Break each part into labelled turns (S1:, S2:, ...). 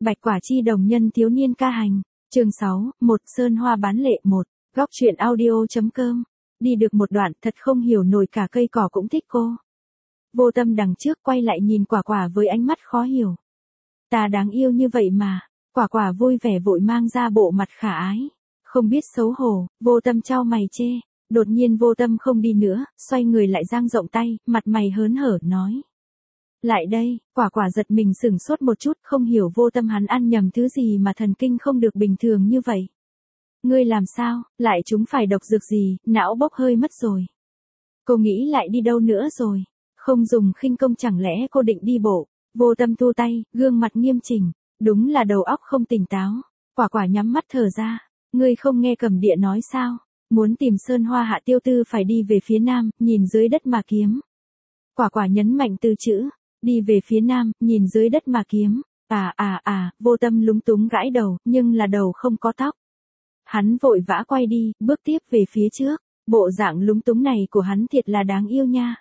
S1: Bạch Quả Chi đồng nhân thiếu niên ca hành. Chương 6, một Sơn Hoa bán lệ 1. Góc truyện audio.com. Đi được một đoạn thật không hiểu nổi cả cây cỏ cũng thích cô. Vô Tâm đằng trước quay lại nhìn Quả Quả với ánh mắt khó hiểu. Ta đáng yêu như vậy mà. Quả Quả vui vẻ vội mang ra bộ mặt khả ái. Không biết xấu hổ, Vô Tâm chau mày chê. Đột nhiên Vô Tâm không đi nữa, xoay người lại dang rộng tay, mặt mày hớn hở nói. Lại đây, Quả Quả giật mình sửng sốt một chút, không hiểu Vô Tâm hắn ăn nhầm thứ gì mà thần kinh không được bình thường như vậy. Ngươi làm sao, lại chúng phải độc dược gì, não bốc hơi mất rồi. Cô nghĩ lại đi đâu nữa rồi, không dùng khinh công chẳng lẽ cô định đi bộ. Vô Tâm thu tay, gương mặt nghiêm chỉnh, đúng là đầu óc không tỉnh táo. Quả Quả nhắm mắt thở ra, ngươi không nghe Cẩm Địa nói sao, muốn tìm Sơn Hoa Hạ Tiêu Tư phải đi về phía nam, nhìn dưới đất mà kiếm. Quả Quả nhấn mạnh từ chữ. Đi về phía nam, nhìn dưới đất mà kiếm. Vô Tâm lúng túng gãi đầu, nhưng là đầu không có tóc. Hắn vội vã quay đi, bước tiếp về phía trước. Bộ dạng lúng túng này của hắn thiệt là đáng yêu nha.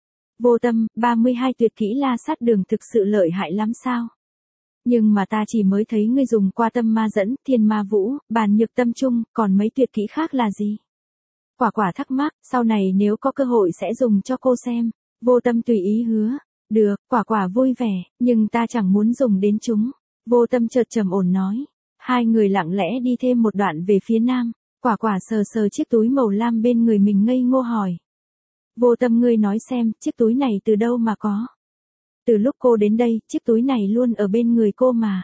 S1: Vô Tâm, 32 tuyệt kỹ la sát đường thực sự lợi hại lắm sao? Nhưng mà ta chỉ mới thấy ngươi dùng qua tâm ma dẫn, thiên ma vũ, bàn nhược tâm trung, còn mấy tuyệt kỹ khác là gì? Quả Quả thắc mắc, sau này nếu có cơ hội sẽ dùng cho cô xem. Vô Tâm tùy ý hứa. Được, Quả Quả vui vẻ, nhưng ta chẳng muốn dùng đến chúng. Vô Tâm chợt trầm ổn nói. Hai người lặng lẽ đi thêm một đoạn về phía nam. Quả Quả sờ sờ chiếc túi màu lam bên người mình ngây ngô hỏi. Vô Tâm ngươi nói xem, chiếc túi này từ đâu mà có? Từ lúc cô đến đây, chiếc túi này luôn ở bên người cô mà.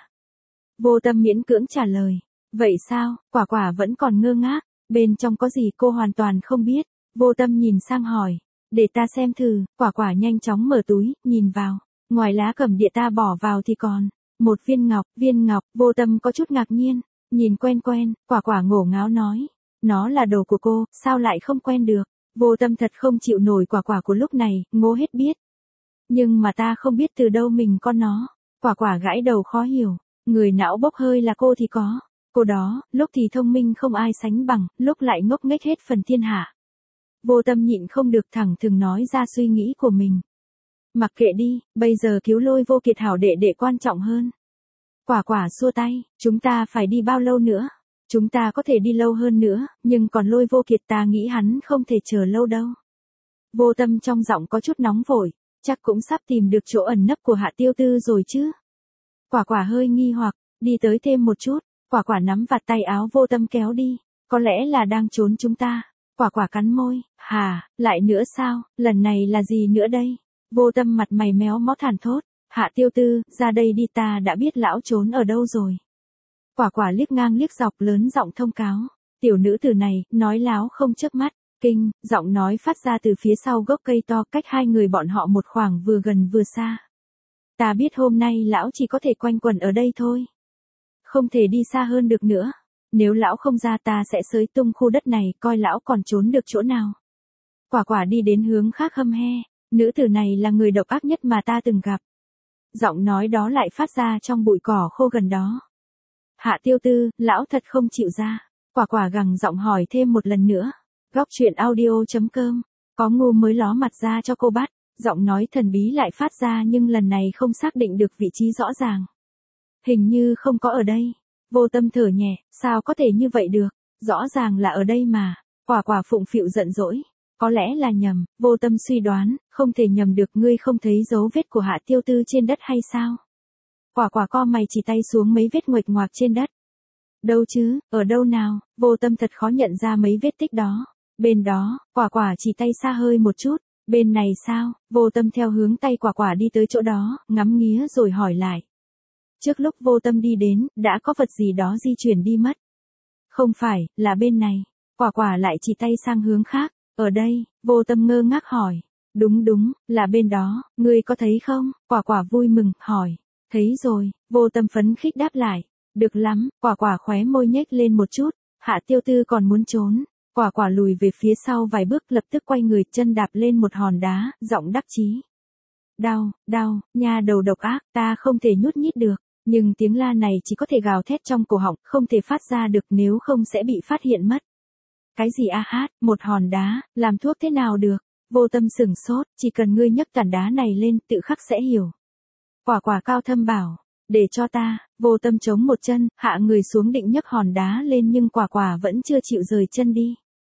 S1: Vô Tâm miễn cưỡng trả lời. Vậy sao, Quả Quả vẫn còn ngơ ngác, bên trong có gì cô hoàn toàn không biết. Vô Tâm nhìn sang hỏi. Để ta xem thử, Quả Quả nhanh chóng mở túi, nhìn vào. Ngoài lá Cẩm Địa ta bỏ vào thì còn một viên ngọc, Vô Tâm có chút ngạc nhiên, nhìn quen quen, Quả Quả ngổ ngáo nói. Nó là đồ của cô, sao lại không quen được? Vô Tâm thật không chịu nổi Quả Quả của lúc này, ngố hết biết. Nhưng mà ta không biết từ đâu mình có nó. Quả Quả gãi đầu khó hiểu, người não bốc hơi là cô thì có. Cô đó, lúc thì thông minh không ai sánh bằng, lúc lại ngốc nghếch hết phần thiên hạ. Vô Tâm nhịn không được thẳng thừng nói ra suy nghĩ của mình. Mặc kệ đi, bây giờ cứu Lôi Vô Kiệt hảo đệ đệ quan trọng hơn. Quả Quả xua tay, chúng ta phải đi bao lâu nữa? Chúng ta có thể đi lâu hơn nữa, nhưng còn Lôi Vô Kiệt ta nghĩ hắn không thể chờ lâu đâu. Vô Tâm trong giọng có chút nóng vội, chắc cũng sắp tìm được chỗ ẩn nấp của Hạ Tiêu Tư rồi chứ. Quả Quả hơi nghi hoặc, đi tới thêm một chút, Quả Quả nắm vạt tay áo Vô Tâm kéo đi, có lẽ là đang trốn chúng ta. Quả Quả cắn môi, lại nữa sao, lần này là gì nữa đây? Vô Tâm mặt mày méo mó thản thốt, Hạ Tiêu Tư, ra đây đi ta đã biết lão trốn ở đâu rồi. Quả Quả liếc ngang liếc dọc lớn giọng thông cáo, tiểu nữ tử này, nói láo không chớp mắt, kinh, giọng nói phát ra từ phía sau gốc cây to cách hai người bọn họ một khoảng vừa gần vừa xa. Ta biết hôm nay lão chỉ có thể quanh quẩn ở đây thôi. Không thể đi xa hơn được nữa. Nếu lão không ra ta sẽ xới tung khu đất này coi lão còn trốn được chỗ nào. Quả Quả đi đến hướng khác hâm he, nữ tử này là người độc ác nhất mà ta từng gặp. Giọng nói đó lại phát ra trong bụi cỏ khô gần đó. Hạ Tiêu Tư, lão thật không chịu ra. Quả Quả gằn giọng hỏi thêm một lần nữa. Góc truyện audio.com, có ngu mới ló mặt ra cho cô bắt. Giọng nói thần bí lại phát ra nhưng lần này không xác định được vị trí rõ ràng. Hình như không có ở đây. Vô Tâm thở nhẹ, sao có thể như vậy được, rõ ràng là ở đây mà. Quả Quả phụng phịu giận dỗi, có lẽ là nhầm. Vô Tâm suy đoán, không thể nhầm được, ngươi không thấy dấu vết của Hạ Tiêu Tư trên đất hay sao? Quả Quả co mày chỉ tay xuống mấy vết nguệch ngoạc trên đất. Đâu chứ, ở đâu nào? Vô Tâm thật khó nhận ra mấy vết tích đó. Bên đó, Quả Quả chỉ tay xa hơi một chút. Bên này sao? Vô Tâm theo hướng tay Quả Quả đi tới chỗ đó, ngắm nghía rồi hỏi lại. Trước lúc Vô Tâm đi đến, đã có vật gì đó di chuyển đi mất. Không phải, là bên này. Quả Quả lại chỉ tay sang hướng khác. Ở đây, Vô Tâm ngơ ngác hỏi. Đúng, là bên đó, ngươi có thấy không? Quả Quả vui mừng, hỏi. Thấy rồi, Vô Tâm phấn khích đáp lại. Được lắm, Quả Quả khóe môi nhếch lên một chút. Hạ Tiêu Tư còn muốn trốn. Quả Quả lùi về phía sau vài bước lập tức quay người chân đạp lên một hòn đá, giọng đắc chí. Đau, nha đầu độc ác, ta không thể nhúc nhích được. Nhưng tiếng la này chỉ có thể gào thét trong cổ họng, không thể phát ra được nếu không sẽ bị phát hiện mất. Cái gì một hòn đá, làm thuốc thế nào được? Vô Tâm sửng sốt, chỉ cần ngươi nhấc tảng đá này lên tự khắc sẽ hiểu. Quả Quả cao thâm bảo, Để cho ta, Vô Tâm chống một chân, hạ người xuống định nhấc hòn đá lên nhưng quả quả vẫn chưa chịu rời chân đi.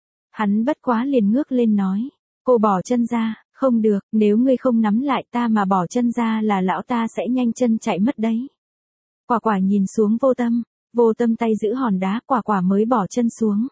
S1: Hắn bất quá liền ngước lên nói, cô bỏ chân ra, không được, nếu ngươi không nắm lại ta mà bỏ chân ra là lão ta sẽ nhanh chân chạy mất đấy. Quả quả nhìn xuống Vô Tâm tay giữ hòn đá, quả quả mới bỏ chân xuống.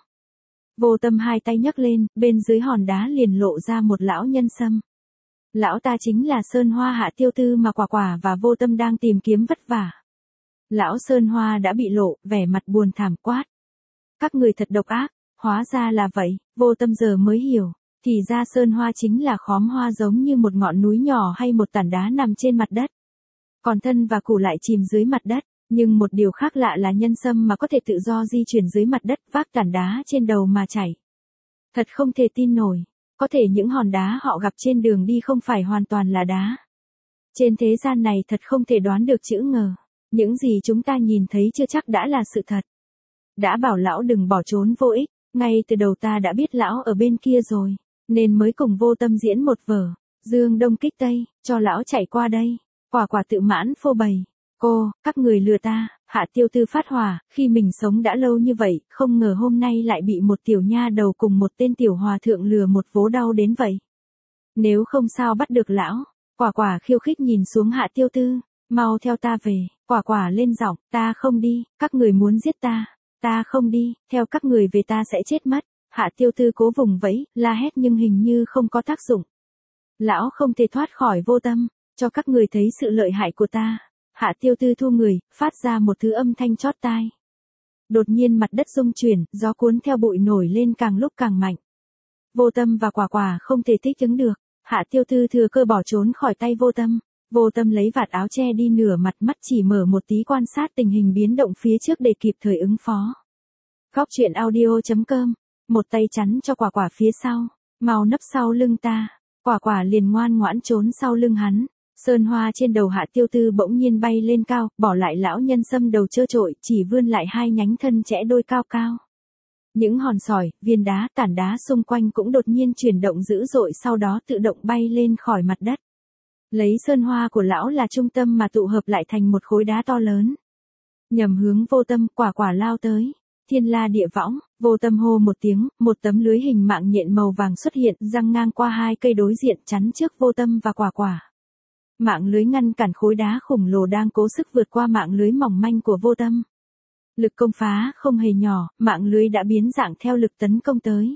S1: Vô Tâm hai tay nhấc lên, bên dưới hòn đá liền lộ ra một lão nhân sâm. Lão ta chính là Sơn Hoa Hạ Tiêu Tư mà quả quả và Vô Tâm đang tìm kiếm vất vả. Lão Sơn Hoa đã bị lộ, vẻ mặt buồn thảm quát. Các người thật độc ác, hóa ra là vậy, Vô Tâm giờ mới hiểu. Thì ra Sơn Hoa chính là khóm hoa giống như một ngọn núi nhỏ hay một tảng đá nằm trên mặt đất. Còn thân và củ lại chìm dưới mặt đất. Nhưng một điều khác lạ là nhân sâm mà có thể tự do di chuyển dưới mặt đất, vác tảng đá trên đầu mà chảy. Thật không thể tin nổi. Có thể những hòn đá họ gặp trên đường đi không phải hoàn toàn là đá. Trên thế gian này thật không thể đoán được chữ ngờ. Những gì chúng ta nhìn thấy chưa chắc đã là sự thật. Đã bảo lão đừng bỏ trốn vô ích, ngay từ đầu ta đã biết lão ở bên kia rồi, nên mới cùng Vô Tâm diễn một vở, dương đông kích tây, cho lão chạy qua đây. Quả quả tự mãn phô bày. Cô, các người lừa ta, Hạ Tiêu Tư phát hỏa, khi mình sống đã lâu như vậy, không ngờ hôm nay lại bị một tiểu nha đầu cùng một tên tiểu hòa thượng lừa một vố đau đến vậy. Nếu không sao bắt được lão, quả quả khiêu khích nhìn xuống Hạ Tiêu Tư, mau theo ta về, quả quả lên giọng, ta không đi, các người muốn giết ta không đi, theo các người về ta sẽ chết mất. Hạ Tiêu Tư cố vùng vẫy, la hét nhưng hình như không có tác dụng. Lão không thể thoát khỏi Vô Tâm, cho các người thấy sự lợi hại của ta. Hạ Tiêu Tư thu người, phát ra một thứ âm thanh chót tai. Đột nhiên mặt đất rung chuyển, gió cuốn theo bụi nổi lên càng lúc càng mạnh. Vô Tâm và quả quả không thể thích ứng được. Hạ Tiêu Tư thừa cơ bỏ trốn khỏi tay Vô Tâm. Vô Tâm lấy vạt áo che đi nửa mặt, mắt chỉ mở một tí quan sát tình hình biến động phía trước để kịp thời ứng phó. Góc truyện audio.com. Một tay chắn cho quả quả phía sau. Mau nấp sau lưng ta. Quả quả liền ngoan ngoãn trốn sau lưng hắn. Sơn hoa trên đầu Hạ Tiêu Tư bỗng nhiên bay lên cao, bỏ lại lão nhân sâm đầu trơ trội, chỉ vươn lại hai nhánh thân chẽ đôi cao cao. Những hòn sỏi, viên đá, tảng đá xung quanh cũng đột nhiên chuyển động dữ dội, sau đó tự động bay lên khỏi mặt đất. Lấy sơn hoa của lão là trung tâm mà tụ hợp lại thành một khối đá to lớn. Nhằm hướng Vô Tâm, quả quả lao tới. Thiên la địa võng, Vô Tâm hô một tiếng, một tấm lưới hình mạng nhện màu vàng xuất hiện, giăng ngang qua hai cây đối diện chắn trước Vô Tâm và quả quả. Mạng lưới ngăn cản khối đá khổng lồ đang cố sức vượt qua mạng lưới mỏng manh của Vô Tâm. Lực công phá không hề nhỏ, mạng lưới đã biến dạng theo lực tấn công tới.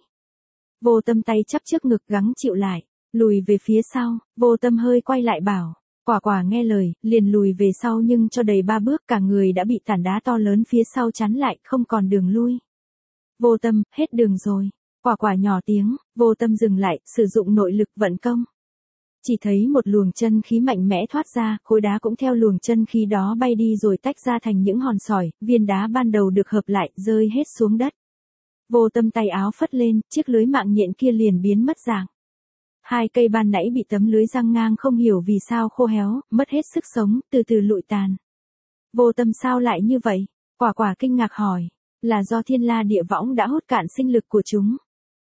S1: Vô Tâm tay chắp trước ngực gắng chịu lại, lùi về phía sau, Vô Tâm hơi quay lại bảo. Quả quả nghe lời, liền lùi về sau nhưng cho đầy 3 bước cả người đã bị tảng đá to lớn phía sau chắn lại, không còn đường lui. Vô Tâm, hết đường rồi. Quả quả nhỏ tiếng, Vô Tâm dừng lại, sử dụng nội lực vận công. Chỉ thấy một luồng chân khí mạnh mẽ thoát ra, khối đá cũng theo luồng chân khí đó bay đi rồi tách ra thành những hòn sỏi, viên đá ban đầu được hợp lại, rơi hết xuống đất. Vô Tâm tay áo phất lên, chiếc lưới mạng nhện kia liền biến mất dạng. Hai cây ban nãy bị tấm lưới giăng ngang không hiểu vì sao khô héo, mất hết sức sống, từ từ lụi tàn. Vô Tâm sao lại như vậy? Quả quả kinh ngạc hỏi, là do thiên la địa võng đã hút cạn sinh lực của chúng.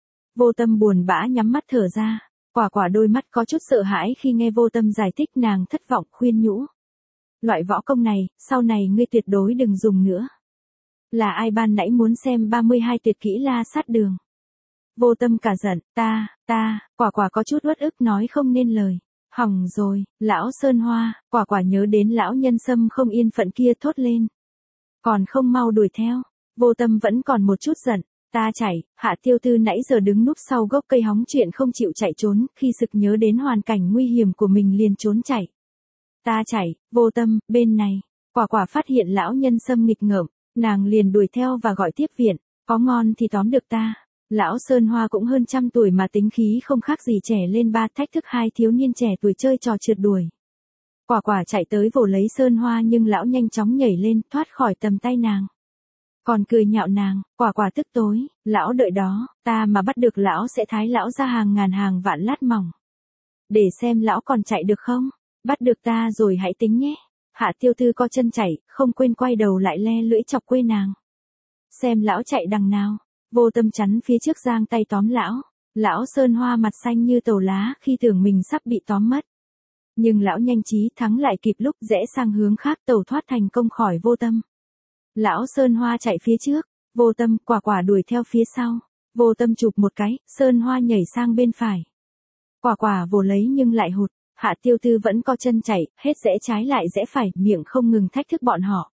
S1: Vô Tâm buồn bã nhắm mắt thở ra. Quả quả đôi mắt có chút sợ hãi khi nghe Vô Tâm giải thích, nàng thất vọng khuyên nhủ. Loại võ công này, sau này ngươi tuyệt đối đừng dùng nữa. Là ai ban nãy muốn xem 32 tuyệt kỹ la sát đường? Vô Tâm cả giận, quả quả có chút uất ức nói không nên lời. Hỏng rồi, lão Sơn Hoa, quả quả nhớ đến lão nhân sâm không yên phận kia thốt lên. Còn không mau đuổi theo, Vô Tâm vẫn còn một chút giận. Ta chạy, Hạ Tiêu Tư nãy giờ đứng núp sau gốc cây hóng chuyện không chịu chạy trốn, khi sực nhớ đến hoàn cảnh nguy hiểm của mình liền trốn chạy. Ta chạy, Vô Tâm, bên này. Quả quả phát hiện lão nhân sâm nghịch ngợm, nàng liền đuổi theo và gọi tiếp viện, có ngon thì tóm được ta. Lão Sơn Hoa cũng hơn 100 tuổi mà tính khí không khác gì trẻ lên ba, thách thức hai thiếu niên trẻ tuổi chơi trò trượt đuổi. Quả quả chạy tới vồ lấy Sơn Hoa nhưng lão nhanh chóng nhảy lên, thoát khỏi tầm tay nàng. Còn cười nhạo nàng, quả quả tức tối, lão đợi đó, ta mà bắt được lão sẽ thái lão ra hàng ngàn hàng vạn lát mỏng. Để xem lão còn chạy được không, bắt được ta rồi hãy tính nhé. Hạ Tiêu Tư co chân chạy, không quên quay đầu lại le lưỡi chọc quê nàng. Xem lão chạy đằng nào, Vô Tâm chắn phía trước giang tay tóm lão. Lão Sơn Hoa mặt xanh như tàu lá khi tưởng mình sắp bị tóm mất. Nhưng lão nhanh trí thắng lại kịp lúc rẽ sang hướng khác tẩu thoát thành công khỏi Vô Tâm. Lão Sơn Hoa chạy phía trước, Vô Tâm, Quả Quả đuổi theo phía sau. Vô Tâm chụp một cái, Sơn Hoa nhảy sang bên phải. Quả Quả vồ lấy nhưng lại hụt, Hạ Tiêu Tư vẫn co chân chạy, hết rẽ trái lại rẽ phải, miệng không ngừng thách thức bọn họ.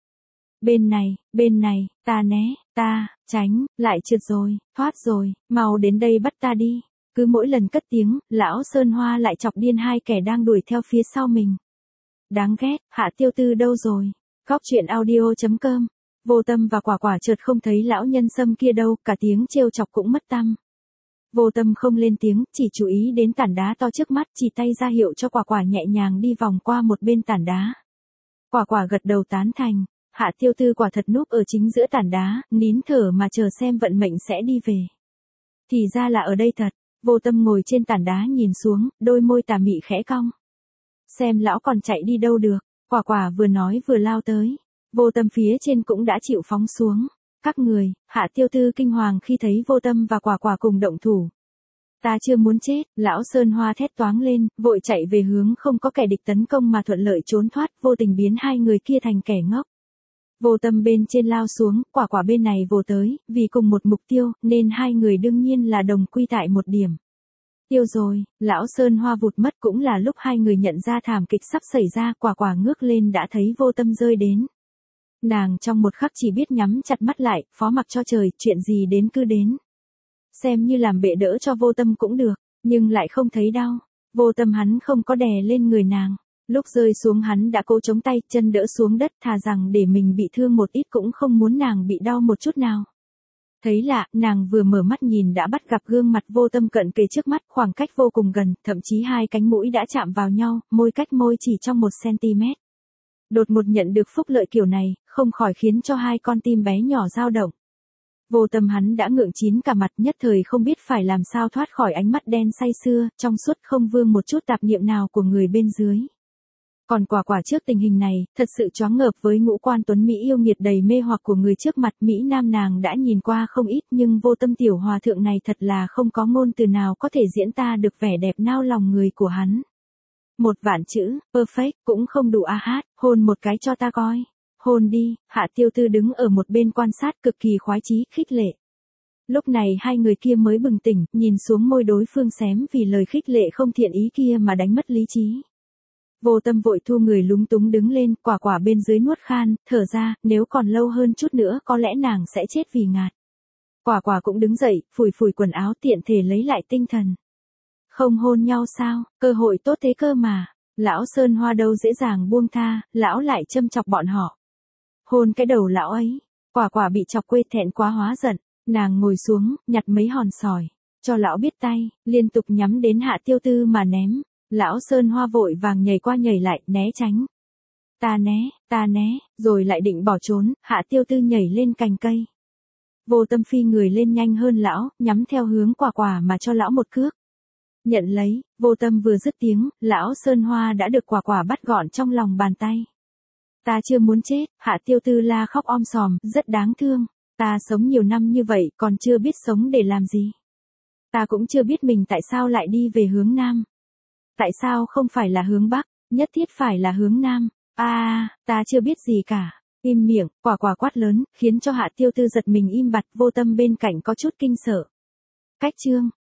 S1: Bên này, ta né, ta, tránh, lại trượt rồi, thoát rồi, mau đến đây bắt ta đi. Cứ mỗi lần cất tiếng, lão Sơn Hoa lại chọc điên hai kẻ đang đuổi theo phía sau mình. Đáng ghét, Hạ Tiêu Tư đâu rồi? Góc truyện audio.com. Vô Tâm và Quả Quả chợt không thấy lão nhân sâm kia đâu, cả tiếng trêu chọc cũng mất tăm. Vô Tâm không lên tiếng, chỉ chú ý đến tảng đá to trước mắt, chỉ tay ra hiệu cho Quả Quả nhẹ nhàng đi vòng qua một bên tảng đá. Quả Quả gật đầu tán thành. Hạ Tiêu Tư quả thật núp ở chính giữa tảng đá, nín thở mà chờ xem vận mệnh sẽ đi về. Thì ra là ở đây thật. Vô Tâm ngồi trên tảng đá nhìn xuống, đôi môi tà mị khẽ cong. Xem lão còn chạy đi đâu được. Quả Quả vừa nói vừa lao tới. Vô Tâm phía trên cũng đã chịu phóng xuống. Các người, Hạ Tiêu Tư kinh hoàng khi thấy Vô Tâm và Quả Quả cùng động thủ. Ta chưa muốn chết, lão Sơn Hoa thét toáng lên, vội chạy về hướng không có kẻ địch tấn công mà thuận lợi trốn thoát, vô tình biến hai người kia thành kẻ ngốc. Vô Tâm bên trên lao xuống, Quả Quả bên này vồ tới, vì cùng một mục tiêu, nên hai người đương nhiên là đồng quy tại một điểm. Tiêu rồi, lão Sơn Hoa vụt mất cũng là lúc hai người nhận ra thảm kịch sắp xảy ra, Quả Quả ngước lên đã thấy Vô Tâm rơi đến. Nàng trong một khắc chỉ biết nhắm chặt mắt lại, phó mặc cho trời, chuyện gì đến cứ đến. Xem như làm bệ đỡ cho Vô Tâm cũng được, nhưng lại không thấy đau. Vô Tâm hắn không có đè lên người nàng. Lúc rơi xuống hắn đã cố chống tay, chân đỡ xuống đất, thà rằng để mình bị thương một ít cũng không muốn nàng bị đau một chút nào. Thấy lạ, nàng vừa mở mắt nhìn đã bắt gặp gương mặt Vô Tâm cận kề trước mắt, khoảng cách vô cùng gần, thậm chí hai cánh mũi đã chạm vào nhau, môi cách môi chỉ trong 1 cm. Đột ngột nhận được phúc lợi kiểu này, không khỏi khiến cho hai con tim bé nhỏ dao động. Vô Tâm hắn đã ngượng chín cả mặt, nhất thời không biết phải làm sao thoát khỏi ánh mắt đen say sưa, trong suốt không vương một chút tạp niệm nào của người bên dưới. Còn Quả Quả trước tình hình này, thật sự choáng ngợp với ngũ quan tuấn Mỹ yêu nghiệt đầy mê hoặc của người trước mặt. Mỹ Nam nàng đã nhìn qua không ít, nhưng Vô Tâm tiểu hòa thượng này thật là không có ngôn từ nào có thể diễn tả được vẻ đẹp nao lòng người của hắn. 1.000.000 chữ, perfect, cũng không đủ a hát, hôn một cái cho ta coi. Hôn đi, Hạ Tiêu Tư đứng ở một bên quan sát cực kỳ khoái chí, khích lệ. Lúc này hai người kia mới bừng tỉnh, nhìn xuống môi đối phương xém vì lời khích lệ không thiện ý kia mà đánh mất lý trí. Vô Tâm vội thu người lúng túng đứng lên, Quả Quả bên dưới nuốt khan, thở ra, nếu còn lâu hơn chút nữa có lẽ nàng sẽ chết vì ngạt. Quả Quả cũng đứng dậy, phủi phủi quần áo tiện thể lấy lại tinh thần. Không hôn nhau sao, cơ hội tốt thế cơ mà. Lão Sơn Hoa đâu dễ dàng buông tha, lão lại châm chọc bọn họ. Hôn cái đầu lão ấy. Quả Quả bị chọc quê thẹn quá hóa giận, nàng ngồi xuống, nhặt mấy hòn sỏi, cho lão biết tay, liên tục nhắm đến Hạ Tiêu Tư mà ném. Lão Sơn Hoa vội vàng nhảy qua nhảy lại, né tránh. Ta né, rồi lại định bỏ trốn, Hạ Tiêu Tư nhảy lên cành cây. Vô Tâm phi người lên nhanh hơn lão, nhắm theo hướng Quả Quả mà cho lão một cước. Nhận lấy, Vô Tâm vừa dứt tiếng, lão Sơn Hoa đã được Quả Quả bắt gọn trong lòng bàn tay. Ta chưa muốn chết, Hạ Tiêu Tư la khóc om sòm, rất đáng thương. Ta sống nhiều năm như vậy, còn chưa biết sống để làm gì. Ta cũng chưa biết mình tại sao lại đi về hướng Nam. Tại sao không phải là hướng Bắc, nhất thiết phải là hướng Nam? Ta chưa biết gì cả. Im miệng, Quả Quả quát lớn, khiến cho Hạ Tiêu Tư giật mình im bặt. Vô Tâm bên cạnh có chút kinh sợ. Cách chương.